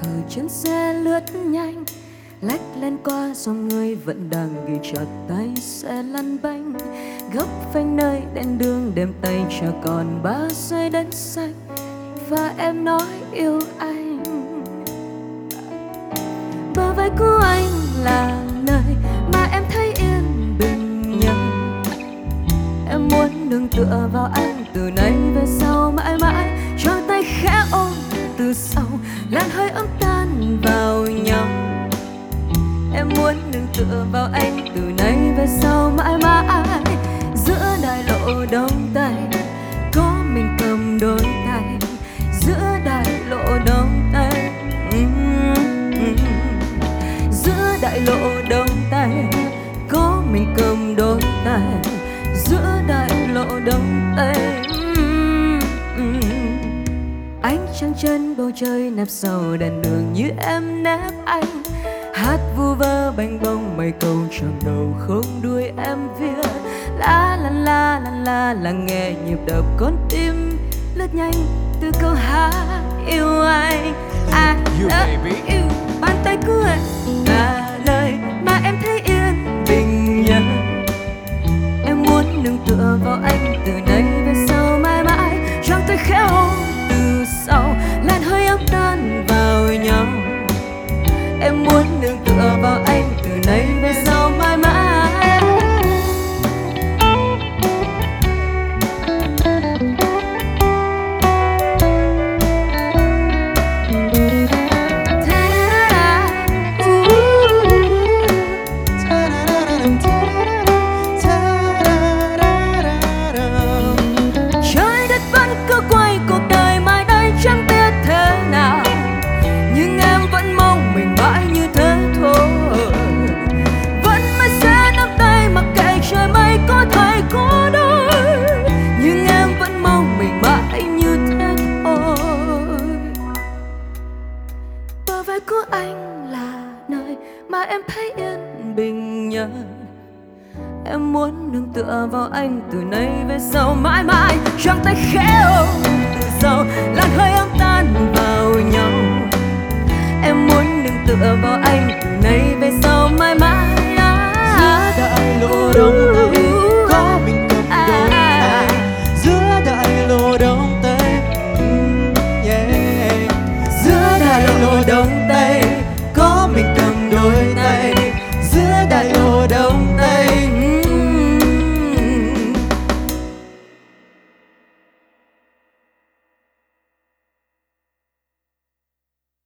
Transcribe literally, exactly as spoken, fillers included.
chuyến xe lướt nhanh lách lên qua dòng người vẫn đang ghi chặt tay xe lăn bánh góc phanh nơi đèn đường đêm tay chờ còn ba giây đến xanh và em nói yêu anh. Bờ vai của anh là nơi mà em thấy yên bình nhân. Em muốn nương tựa vào anh từ nay về sau mãi mãi, cho tay khẽ ôm từ sau làn hơi ấm tan vào nhau. Em muốn nương tựa vào anh từ nay về sau mãi mãi, giữa đại lộ đông tây có mình cầm đôi tay, giữa đại lộ đông tây, giữa đại lộ đông tây có mình cầm đôi tay, giữa đại lộ đông tây. Ánh trăng trên bầu trời nép sau đèn đường như em nép anh, hát vu vơ bánh bông mấy câu trong đầu không đuôi em viết la la la la la là nghe nhịp đập con tim lướt nhanh từ câu hát yêu anh. I love you. Bàn tay của anh là nơi mà em thấy yên bình nhân. Em muốn nương tựa vào anh từ nay về sau mãi mãi, trong tay khẽ ôm từ sau làn hơi ấm tan vào nhau. Em muốn nương tựa vào anh từ nay về sau mãi mãi. Trái đất vẫn cứ quay cuộc đời mai đây chẳng biết thế nào, nhưng em vẫn mong mình mãi như thế thôi. Vẫn mãi sẽ nắm tay mặc kệ trời mây có thay có đổi, nhưng em vẫn mong mình mãi như thế thôi. Bờ vai của anh là nơi mà em thấy yên bình nhân. Em muốn nương tựa vào anh từ nay về sau mãi mãi, trong tay khẽ ôm từ sau làn hơi ấm tan vào nhau. Em muốn nương tựa vào anh từ nay về sau mãi mãi. Giữa đại lộ đông